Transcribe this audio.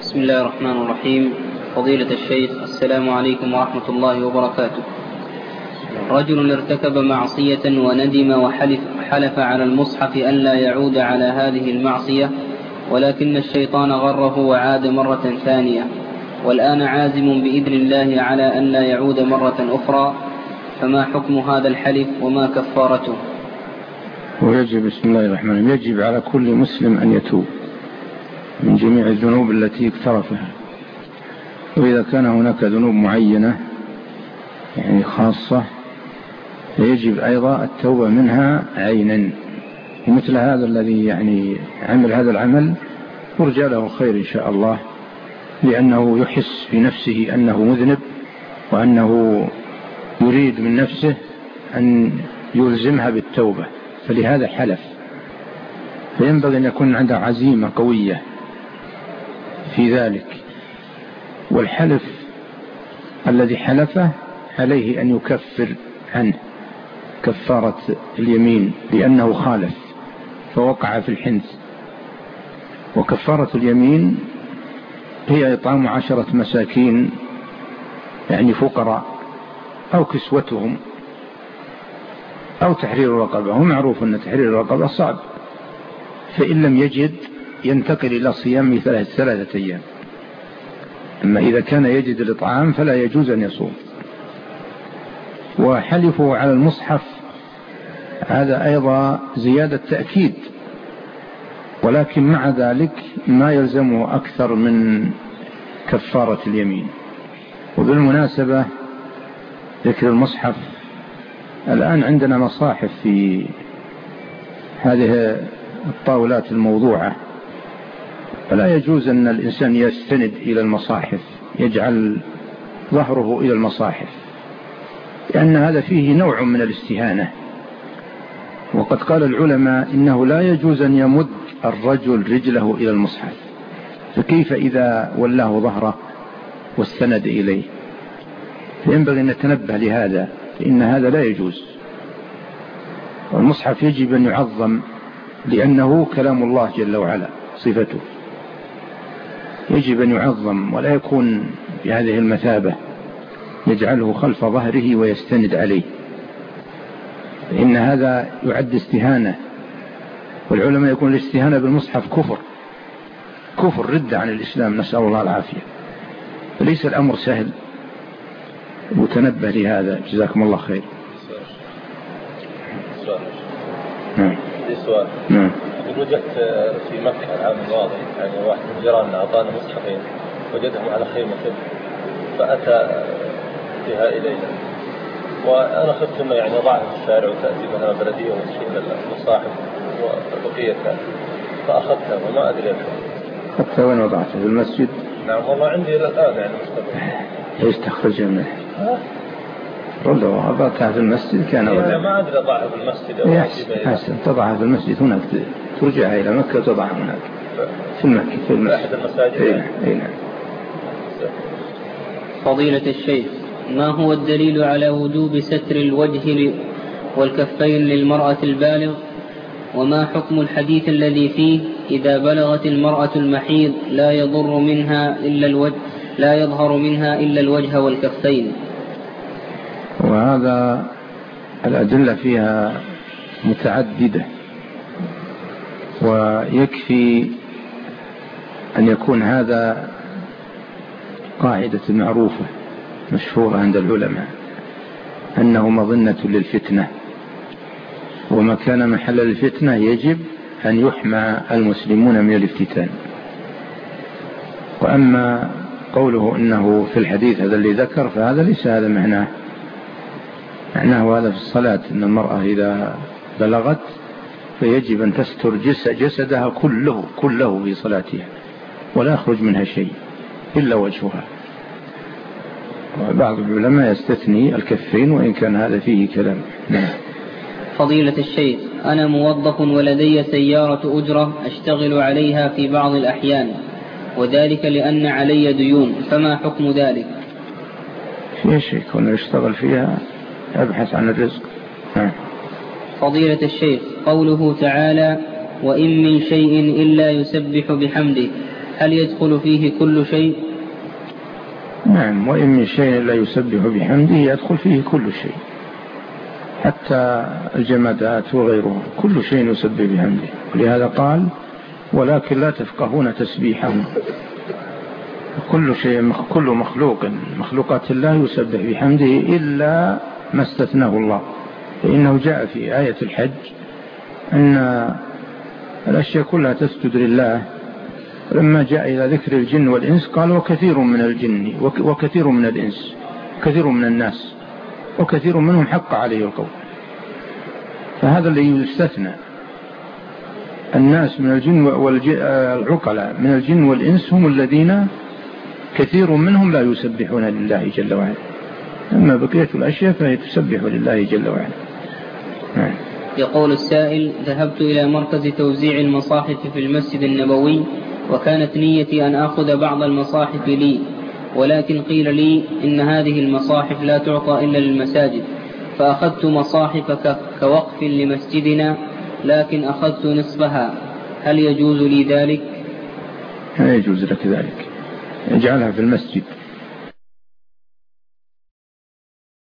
بسم الله الرحمن الرحيم. فضيلة الشيخ، السلام عليكم ورحمة الله وبركاته. رجل ارتكب معصية وندم وحلف على المصحف أن لا يعود على هذه المعصية، ولكن الشيطان غره وعاد مرة ثانية، والآن عازم بإذن الله على أن لا يعود مرة أخرى، فما حكم هذا الحلف وما كفارته؟ ويجب بسم الله الرحمن الرحيم يجب على كل مسلم أن يتوب من جميع الذنوب التي اقترفها، وإذا كان هناك ذنوب معينة يعني خاصة فيجب أيضا التوبة منها عينا. ومثل هذا الذي يعني عمل هذا العمل يرجى له خير إن شاء الله، لأنه يحس في نفسه أنه مذنب وأنه يريد من نفسه أن يلزمها بالتوبة، فلهذا حلف. فينبغي أن يكون عنده عزيمة قوية في ذلك. والحلف الذي حلفه عليه أن يكفر عنه كفارة اليمين، لأنه خالف فوقع في الحنث. وكفارة اليمين هي إطعام 10 مساكين يعني فقراء، أو كسوتهم، أو تحرير الرقبة. ومعروف أن تحرير الرقبة صعب، فإن لم يجد ينتقل إلى صيام 3 أيام. أما إذا كان يجد الإطعام فلا يجوز أن يصوم. وحلفه على المصحف هذا أيضا زيادة تأكيد، ولكن مع ذلك ما يلزمه أكثر من كفارة اليمين. وبالمناسبة ذكر المصحف، الآن عندنا مصاحف في هذه الطاولات الموضوعة، فلا يجوز أن الإنسان يستند إلى المصاحف، يجعل ظهره إلى المصاحف، لأن هذا فيه نوع من الاستهانة. وقد قال العلماء إنه لا يجوز أن يمد الرجل رجله إلى المصحف، فكيف إذا ولاه ظهره واستند إليه؟ فينبغي أن نتنبه لهذا، فإن هذا لا يجوز. والمصحف يجب أن يعظم، لأنه كلام الله جل وعلا صفته، يجب أن يعظم ولا يكون بهذه المثابة يجعله خلف ظهره ويستند عليه، فإن هذا يعد استهانة. والعلماء يقول الاستهانة بالمصحف كفر ردة عن الإسلام، نسأل الله العافية. فليس الأمر سهل، وتنبه لهذا. جزاكم الله خير. نعم. وجدت في مكة العام الماضي يعني واحد من جيراننا أعطانا مصحفين وجدهم على خيمة، فأتى بها إلينا، وأنا خفت أنه يعني ضاع في الشارع وتأتي منها بلدية وتشيل المصاحف وبقيتها، فأخذتها وما أدري حتى وين وضعتها؟ في المسجد؟ نعم والله عندي إلى الآن يعني مستقبل. ليش تخرجها منه؟ لو وضعتها في المسجد كان أولا ما أدري أضعها في المسجد أو أحسن تضعها في المسجد هناك، ترجعها إلى مكة وتضعها هناك في المكة في المسجد أحد المساجد. نعم. فضيلة الشيخ، ما هو الدليل على وجوب ستر الوجه والكفين للمرأة البالغ؟ وما حكم الحديث الذي فيه إذا بلغت المرأة المحيض لا يظهر منها إلا الوجه والكفين؟ وهذا الأدلة فيها متعددة، ويكفي أن يكون هذا قاعدة معروفة مشهورة عند العلماء أنه مظنة للفتنة، وما كان محل الفتنة يجب أن يحمى المسلمون من الافتتان. وأما قوله إنه في الحديث هذا اللي ذكر فهذا ليس هذا معناه هذا في الصلاة، أن المرأة إذا بلغت فيجب أن تستر جسدها كله في صلاتها، ولا يخرج منها شيء إلا وجهها. وبعض العلماء يستثني الكفين، وإن كان هذا فيه كلام. فضيلة الشيخ، أنا موظف ولدي سيارة أجرة أشتغل عليها في بعض الأحيان، وذلك لأن علي ديون، فما حكم ذلك؟ في شيء كون يشتغل فيها أبحث عن الرزق. فضيلة الشيخ، قوله تعالى وإن من شيء إلا يسبح بحمده، هل يدخل فيه كل شيء؟ نعم، وإن من شيء لا يسبح بحمده يدخل فيه كل شيء، حتى الجمادات وغيرها كل شيء يسبح بحمده. ولهذا قال ولكن لا تفقهون تسبيحهم. كل شيء، كل مخلوقات الله يسبح بحمده إلا ما استثناه الله، فإنه جاء في آية الحج أن الأشياء كلها تسجد لله. لما جاء إلى ذكر الجن والإنس قال وكثير من الجن وكثير من الإنس، كثير من الناس وكثير منهم حق عليه القول. فهذا اللي يستثنى، الناس من الجن والعقلاء من الجن والإنس هم الذين كثير منهم لا يسبحون لله جل وعلا، أما بقية الأشياء فهي تسبح لله جل وعلا. يقول السائل: ذهبت إلى مركز توزيع المصاحف في المسجد النبوي، وكانت نيتي أن أخذ بعض المصاحف لي، ولكن قيل لي إن هذه المصاحف لا تعطى إلا للمساجد، فأخذت مصاحف كوقف لمسجدنا، لكن أخذت نصفها، هل يجوز لي ذلك؟ لا يجوز لك ذلك، اجعلها في المسجد.